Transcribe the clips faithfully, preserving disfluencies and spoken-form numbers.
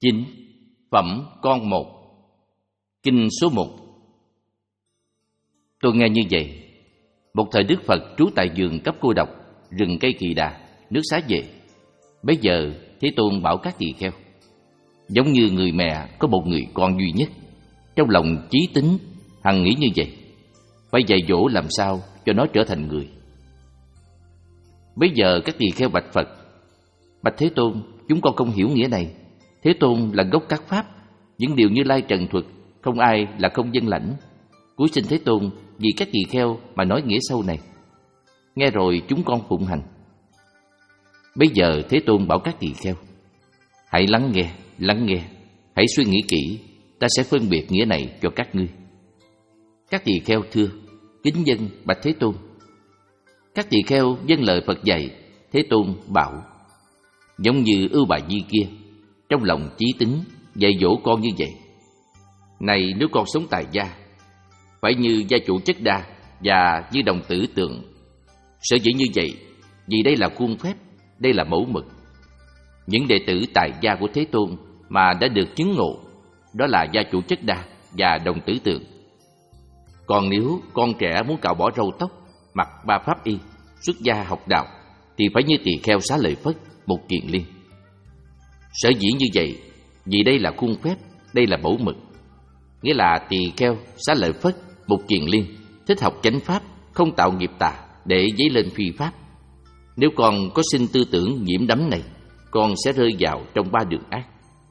chín. Phẩm con một. Kinh số một. Tôi nghe như vậy. Một thời Đức Phật trú tại vườn cấp cô độc, rừng cây Kỳ Đà, nước Xá Vệ. Bấy giờ Thế Tôn bảo các tỳ kheo, giống như người mẹ có một người con duy nhất, trong lòng chí tín hằng nghĩ như vậy, phải dạy dỗ làm sao cho nó trở thành người. Bấy giờ các tỳ kheo bạch Phật: Bạch Thế Tôn, chúng con không hiểu nghĩa này. Thế Tôn là gốc các pháp, những điều Như Lai trần thuật, không ai là không vâng lãnh. Cúi xin Thế Tôn vì các tỳ kheo mà nói nghĩa sâu này. Nghe rồi chúng con phụng hành. Bấy giờ Thế Tôn bảo các tỳ kheo: Hãy lắng nghe, lắng nghe, hãy suy nghĩ kỹ, ta sẽ phân biệt nghĩa này cho các ngươi. Các tỳ kheo thưa: Kính dân bạch Thế Tôn. Các tỳ kheo vâng lời Phật dạy. Thế Tôn bảo: Giống như Ưu Bà Di kia, trong lòng chí tín dạy dỗ con như vậy. Này, nếu con sống tại gia, phải như gia chủ Chất Đa và như đồng tử Tượng. Sở dĩ như vậy, vì đây là khuôn phép, đây là mẫu mực. Những đệ tử tại gia của Thế Tôn mà đã được chứng ngộ, đó là gia chủ Chất Đa và đồng tử Tượng. Còn nếu con trẻ muốn cạo bỏ râu tóc, mặc ba pháp y, xuất gia học đạo, thì phải như tỳ kheo Xá Lợi Phất, Mục Kiền Liên. Sở dĩ như vậy, vì đây là khuôn phép, đây là mẫu mực. Nghĩa là tỳ kheo Xá Lợi Phất, Mục Kiền Liên thích học chánh pháp, không tạo nghiệp tà để dấy lên phi pháp. Nếu con có sinh tư tưởng nhiễm đắm này, con sẽ rơi vào trong ba đường ác.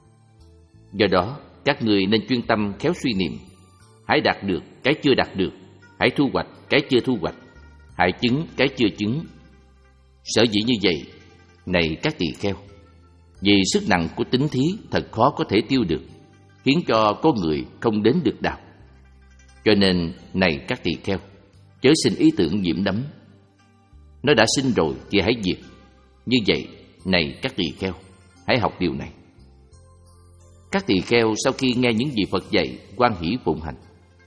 Do đó, các người nên chuyên tâm khéo suy niệm. Hãy đạt được cái chưa đạt được, hãy thu hoạch cái chưa thu hoạch, hãy chứng cái chưa chứng. Sở dĩ như vậy, này các tỳ kheo, vì sức nặng của tính thí thật khó có thể tiêu được, khiến cho có người không đến được đạo. Cho nên, này các tỳ kheo, chớ sinh ý tưởng nhiễm đắm. Nó đã sinh rồi thì hãy diệt. Như vậy, này các tỳ kheo, hãy học điều này. Các tỳ kheo sau khi nghe những gì Phật dạy, hoan hỷ phụng hành.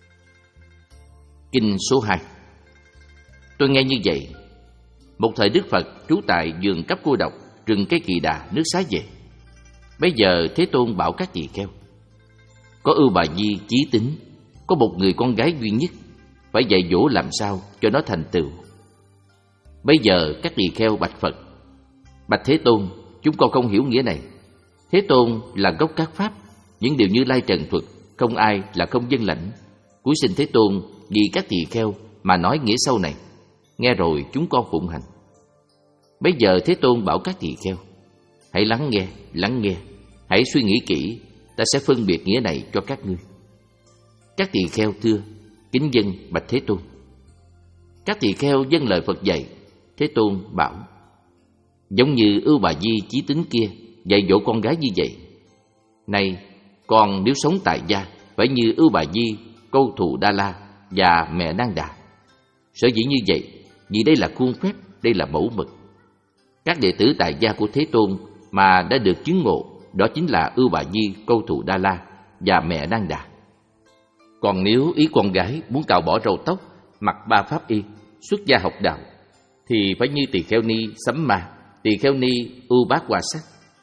Kinh số hai. Tôi nghe như vậy. Một thời Đức Phật trú tại vườn cấp cô độc, rừng cây Kỳ Đà, nước Xá Vệ. Bấy giờ Thế Tôn bảo các tỳ kheo: Có Ưu Bà Di chí tín, có một người con gái duy nhất, phải dạy dỗ làm sao cho nó thành tựu. Bấy giờ các tỳ kheo bạch Phật: Bạch Thế Tôn, chúng con không hiểu nghĩa này. Thế Tôn là gốc các pháp, những điều Như Lai trần thuật, không ai là không vâng lãnh. Cúi xin Thế Tôn vì các tỳ kheo mà nói nghĩa sâu này. Nghe rồi chúng con phụng hành. Bấy giờ Thế Tôn bảo các tỳ kheo: Hãy lắng nghe, lắng nghe, hãy suy nghĩ kỹ, ta sẽ phân biệt nghĩa này cho các ngươi. Các tỳ kheo thưa: Kính dân bạch Thế Tôn. Các tỳ kheo vâng lời Phật dạy. Thế Tôn bảo: Giống như Ưu Bà Di chí tín kia dạy dỗ con gái như vậy. Này, con nếu sống tại gia, phải như Ưu Bà Di, Câu Thù Đa La và mẹ Nang Đà. Sở dĩ như vậy, vì đây là khuôn phép, đây là mẫu mực. Các đệ tử tại gia của Thế Tôn mà đã được chứng ngộ, đó chính là Ưu Bà Di, Câu Thù Đa La và mẹ Nang Đà. Còn nếu ý con gái muốn cạo bỏ râu tóc, mặc ba pháp y, xuất gia học đạo, thì phải như tỳ kheo ni Sấm Ma, tỳ kheo ni Ưu Bát Hoa Sắc.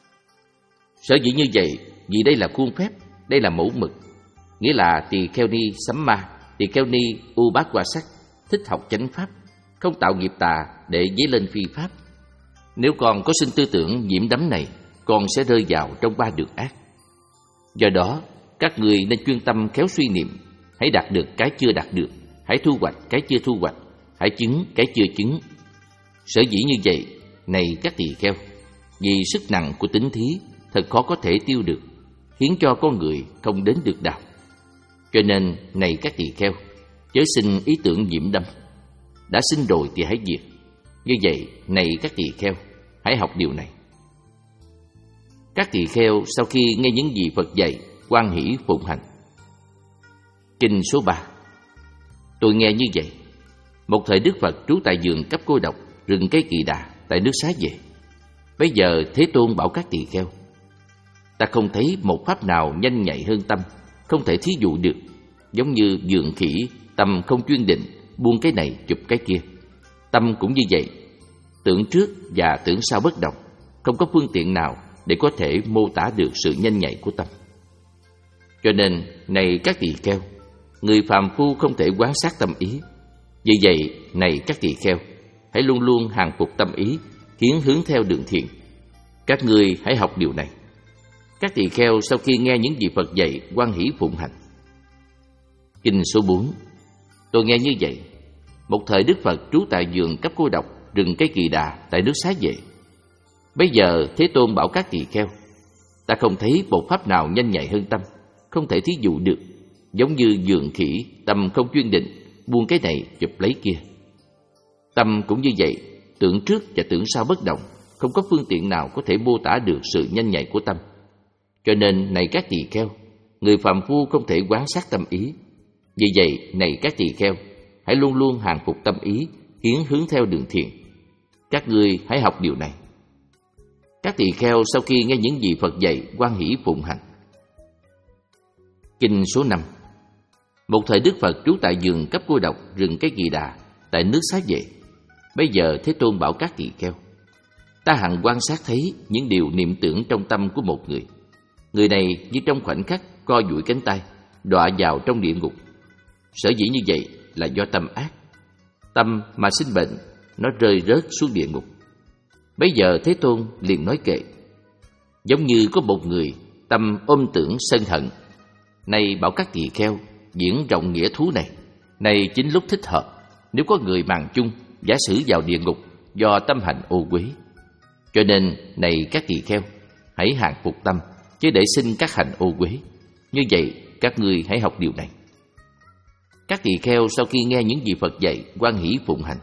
Sở dĩ như vậy, vì đây là khuôn phép, đây là mẫu mực. Nghĩa là tỳ kheo ni Sấm Ma, tỳ kheo ni Ưu Bát Hoa Sắc thích học chánh pháp, không tạo nghiệp tà để dấy lên phi pháp. Nếu con có sinh tư tưởng nhiễm đắm này, con sẽ rơi vào trong ba đường ác. Do đó, các người nên chuyên tâm khéo suy niệm. Hãy đạt được cái chưa đạt được, hãy thu hoạch cái chưa thu hoạch, hãy chứng cái chưa chứng. Sở dĩ như vậy, này các tỳ kheo, vì sức nặng của tính thí thật khó có thể tiêu được, khiến cho con người không đến được đạo. Cho nên, này các tỳ kheo, chớ sinh ý tưởng nhiễm đắm. Đã sinh rồi thì hãy diệt. Như vậy, này các tỳ kheo, hãy học điều này. Các tỳ kheo sau khi nghe những gì Phật dạy, hoan hỷ phụng hành. Kinh số ba. Tôi nghe như vậy. Một thời Đức Phật trú tại vườn cấp cô độc, rừng cây Kỳ Đà, tại nước Xá Vệ. Bấy giờ Thế Tôn bảo các tỳ kheo: Ta không thấy một pháp nào nhanh nhạy hơn tâm, không thể thí dụ được. Giống như vườn khỉ, tâm không chuyên định, buông cái này chụp cái kia. Tâm cũng như vậy, tưởng trước và tưởng sau bất đồng, không có phương tiện nào để có thể mô tả được sự nhanh nhạy của tâm. Cho nên, này các tỳ kheo, người phàm phu không thể quan sát tâm ý. Vì vậy, này các tỳ kheo, hãy luôn luôn hàng phục tâm ý, khiến hướng theo đường thiện. Các ngươi hãy học điều này. Các tỳ kheo sau khi nghe những gì Phật dạy, hoan hỷ phụng hành. Kinh số bốn. Tôi nghe như vậy. Một thời Đức Phật trú tại vườn Cấp Cô Độc, rừng cây Kỳ Đà tại nước Xá Vệ. Bây giờ Thế Tôn bảo các tỳ kheo: ta không thấy một pháp nào nhanh nhạy hơn tâm, không thể thí dụ được. Giống như vườn khỉ, tâm không chuyên định, buông cái này chụp lấy kia. Tâm cũng như vậy, tưởng trước và tưởng sau bất động, không có phương tiện nào có thể mô tả được sự nhanh nhạy của tâm. Cho nên, này các tỳ kheo, người phàm phu không thể quan sát tâm ý. Vì vậy, này các tỳ kheo, hãy luôn luôn hàng phục tâm ý, khiến hướng theo đường thiện. Các ngươi hãy học điều này. Các tỳ kheo sau khi nghe những gì Phật dạy, hoan hỷ phụng hành. Kinh số năm. Một thời Đức Phật trú tại vườn Cấp Cô Độc, rừng cây Kỳ Đà tại nước Xá Vệ. Bây giờ Thế Tôn bảo các tỳ kheo: ta hằng quan sát thấy những điều niệm tưởng trong tâm của một người. Người này như trong khoảnh khắc co duỗi cánh tay, đọa vào trong địa ngục. Sở dĩ như vậy là do tâm ác. Tâm mà sinh bệnh, nó rơi rớt xuống địa ngục. Bây giờ Thế Tôn liền nói kệ: giống như có một người tâm ôm tưởng sân hận. Này bảo các tỳ kheo, diễn rộng nghĩa thú này. Này chính lúc thích hợp, nếu có người màng chung, giả sử vào địa ngục do tâm hành ô uế. Cho nên, này các tỳ kheo, hãy hàng phục tâm, chứ để sinh các hành ô uế. Như vậy, các ngươi hãy học điều này. Các tỳ kheo sau khi nghe những gì Phật dạy, hoan hỷ phụng hành.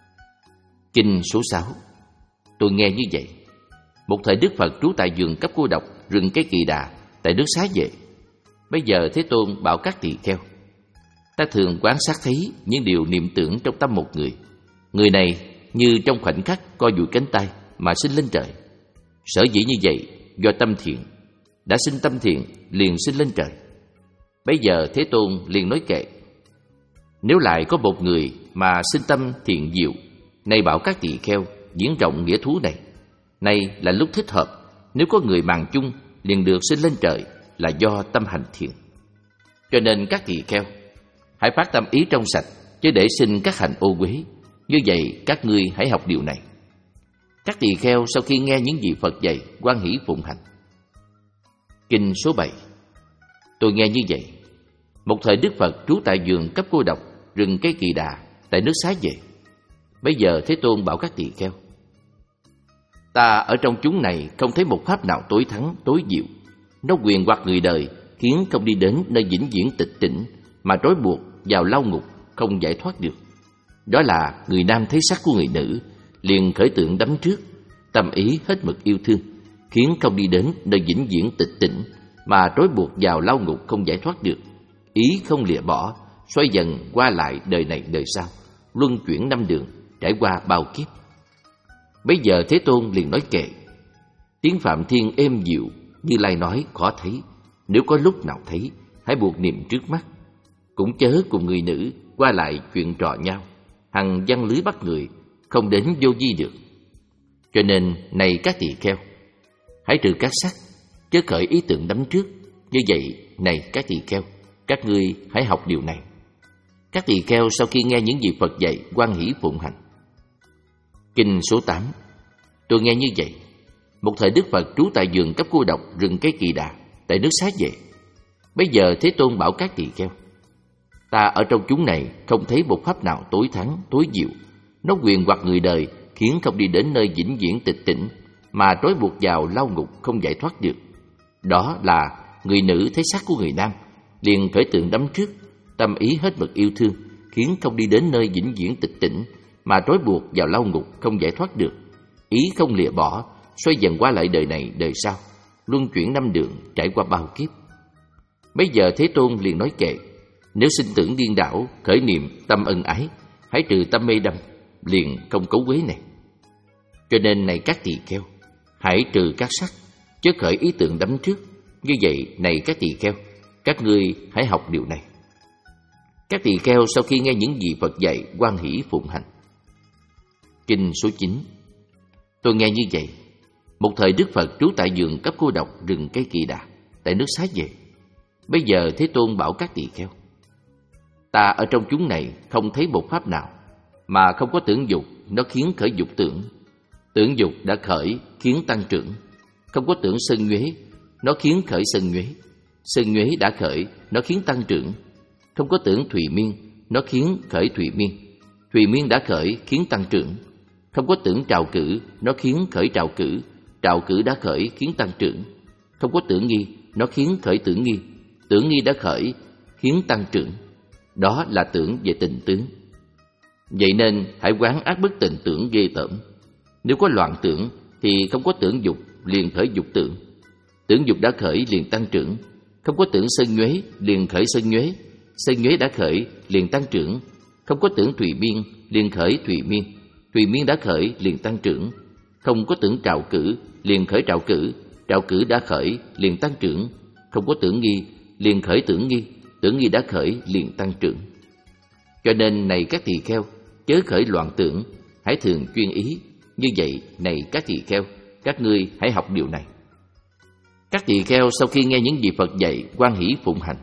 Kinh số sáu. Tôi nghe như vậy. Một thời Đức Phật trú tại vườn Cấp Cô Độc, rừng cây Kỳ Đà tại nước Xá Vệ. Bây giờ Thế Tôn bảo các tỳ kheo: ta thường quan sát thấy những điều niệm tưởng trong tâm một người. Người này như trong khoảnh khắc co duỗi cánh tay mà sinh lên trời. Sở dĩ như vậy do tâm thiện. Đã sinh tâm thiện liền sinh lên trời. Bây giờ Thế Tôn liền nói kệ: nếu lại có một người mà sinh tâm thiện diệu, nay bảo các tỳ kheo diễn rộng nghĩa thú này. Nay là lúc thích hợp, nếu có người màng chung liền được sinh lên trời, là do tâm hành thiện. Cho nên các tỳ kheo, hãy phát tâm ý trong sạch, chứ để sinh các hành ô uế. Như vậy các ngươi hãy học điều này. Các tỳ kheo sau khi nghe những gì Phật dạy, hoan hỷ phụng hành. Kinh số bảy. Tôi nghe như vậy. Một thời Đức Phật trú tại vườn Cấp Cô Độc, rừng cây Kỳ Đà tại nước Xá Vệ. Bây giờ Thế Tôn bảo các tỳ kheo: ta ở trong chúng này không thấy một pháp nào tối thắng, tối diệu. Nó quyền hoặc người đời, khiến không đi đến nơi vĩnh viễn tịch tỉnh, mà trói buộc vào lao ngục không giải thoát được. Đó là người nam thấy sắc của người nữ, liền khởi tượng đắm trước, tâm ý hết mực yêu thương, khiến không đi đến nơi vĩnh viễn tịch tỉnh, mà trói buộc vào lao ngục không giải thoát được. Ý không lìa bỏ, xoay dần qua lại đời này đời sau, luân chuyển năm đường, trải qua bao kiếp. Bây giờ Thế Tôn liền nói kệ: tiếng Phạm Thiên êm dịu, Như Lai nói khó thấy. Nếu có lúc nào thấy, hãy buộc niệm trước mắt. Cũng chớ cùng người nữ qua lại chuyện trò nhau, hằng giăng lưới bắt người, không đến vô vi được. Cho nên, này các tỳ kheo, hãy trừ các sắc, chớ khởi ý tưởng đắm trước. Như vậy, này các tỳ kheo, các ngươi hãy học điều này. Các tỳ kheo sau khi nghe những gì Phật dạy, hoan hỷ phụng hành. Kinh số tám. Tôi nghe như vậy. Một thời Đức Phật trú tại vườn Cấp Cô Độc, rừng cây Kỳ Đà tại nước Xá Vệ. Bây giờ Thế Tôn bảo các tỳ kheo: ta ở trong chúng này không thấy một pháp nào tối thắng, tối diệu. Nó quyền hoặc người đời, khiến không đi đến nơi vĩnh viễn tịch tỉnh, mà trói buộc vào lao ngục không giải thoát được. Đó là người nữ thấy sắc của người nam, liền khởi tượng đắm trước, tâm ý hết mực yêu thương, khiến không đi đến nơi vĩnh viễn tịch tỉnh, mà trói buộc vào lao ngục không giải thoát được. Ý không lìa bỏ, xoay dần qua lại đời này đời sau, luân chuyển năm đường, trải qua bao kiếp. Bây giờ Thế Tôn liền nói kệ: nếu sinh tưởng điên đảo, khởi niệm tâm ân ái, hãy trừ tâm mê đắm, liền không cấu quế này. Cho nên này các tỳ kheo, hãy trừ các sắc, chớ khởi ý tưởng đắm trước. Như vậy, này các tỳ kheo, các ngươi hãy học điều này. Các tỳ kheo sau khi nghe những gì Phật dạy, hoan hỷ phụng hành. Kinh số chín. Tôi nghe như vậy. Một thời Đức Phật trú tại vườn cấp cô độc rừng cây Kỳ Đà tại nước Xá Vệ. Bây giờ Thế Tôn bảo các tỳ kheo: Ta ở trong chúng này không thấy một pháp nào mà không có tưởng dục, nó khiến khởi dục tưởng. Tưởng dục đã khởi khiến tăng trưởng. Không có tưởng sân nhuế, nó khiến khởi sân nhuế. Sân nhuế đã khởi, nó khiến tăng trưởng. Không có tưởng thùy miên, nó khiến khởi thùy miên. Thùy miên đã khởi khiến tăng trưởng. Không có tưởng trào cử, nó khiến khởi trào cử. Trào cử đã khởi khiến tăng trưởng. Không có tưởng nghi, nó khiến khởi tưởng nghi. Tưởng nghi đã khởi khiến tăng trưởng. Đó là tưởng về tình tướng. Vậy nên hãy quán ác bất tịnh tưởng ghê tởm. Nếu có loạn tưởng thì không có tưởng dục liền khởi dục tưởng. Tưởng dục đã khởi liền tăng trưởng. Không có tưởng sân nhuế liền khởi sân nhuế. Sân nhuế đã khởi liền tăng trưởng. Không có tưởng thùy miên liền khởi thùy miên. Thùy miên đã khởi liền tăng trưởng. Không có tưởng trào cử liền khởi trào cử. Trào cử đã khởi liền tăng trưởng. Không có tưởng nghi liền khởi tưởng nghi. Tưởng nghi đã khởi liền tăng trưởng. Cho nên này các tỳ kheo, chớ khởi loạn tưởng, hãy thường chuyên ý. Như vậy này các tỳ kheo, các ngươi hãy học điều này. Các tỳ kheo sau khi nghe những gì Phật dạy, hoan hỷ phụng hành.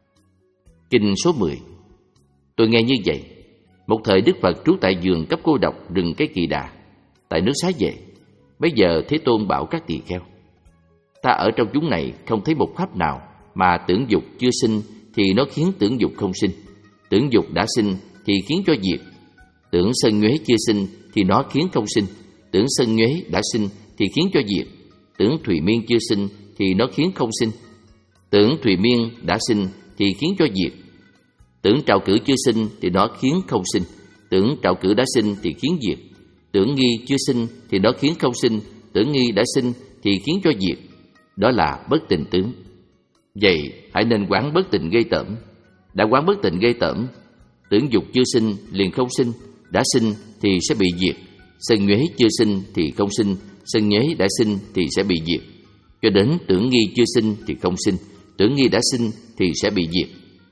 Kinh số mười. Tôi nghe như vậy. Một thời Đức Phật trú tại vườn cấp cô độc rừng cây Kỳ Đà tại nước Xá Vệ. Bây giờ Thế Tôn bảo các tỳ kheo: Ta ở trong chúng này không thấy một pháp nào mà tưởng dục chưa sinh thì nó khiến tưởng dục không sinh. Tưởng dục đã sinh thì khiến cho diệt. Tưởng sân nhuế chưa sinh thì nó khiến không sinh. Tưởng sân nhuế đã sinh thì khiến cho diệt. Tưởng thùy miên chưa sinh thì nó khiến không sinh. Tưởng thùy miên đã sinh thì khiến cho diệt. Tưởng trào cử chưa sinh thì nó khiến không sinh. Tưởng trào cử đã sinh thì khiến diệt. Tưởng nghi chưa sinh thì nó khiến không sinh. Tưởng nghi đã sinh thì khiến cho diệt. Đó là bất tịnh tướng. Vậy hãy nên quán bất tịnh gây tởm. Đã quán bất tịnh gây tởm, tưởng dục chưa sinh liền không sinh, đã sinh thì sẽ bị diệt. Sân nhuế chưa sinh thì không sinh, sân nhuế đã sinh thì sẽ bị diệt. Cho đến tưởng nghi chưa sinh thì không sinh, tưởng nghi đã sinh thì sẽ bị diệt.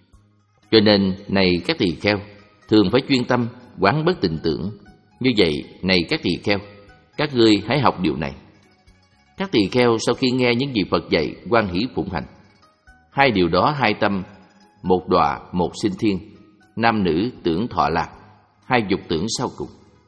Cho nên này các tỳ kheo, thường phải chuyên tâm quán bất tịnh tưởng. Như vậy này các tỳ kheo, các ngươi hãy học điều này. Các tỳ kheo sau khi nghe những gì Phật dạy, hoan hỷ phụng hành. Hai điều đó hai tâm, một đọa một sinh thiên, nam nữ tưởng thọ lạc, hai dục tưởng sau cùng.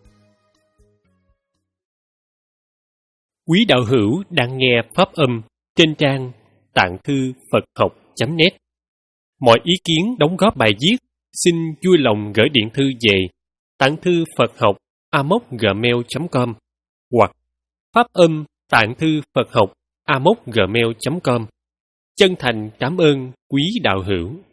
Quý đạo hữu đang nghe pháp âm trên trang tạng thư Phật học chấm net. Mọi ý kiến đóng góp bài viết xin vui lòng gửi điện thư về tạng thư Phật học a mốc gmail chấm com hoặc pháp âm tạng thư Phật học a mốc gmail chấm com. Chân thành cảm ơn quý đạo hữu.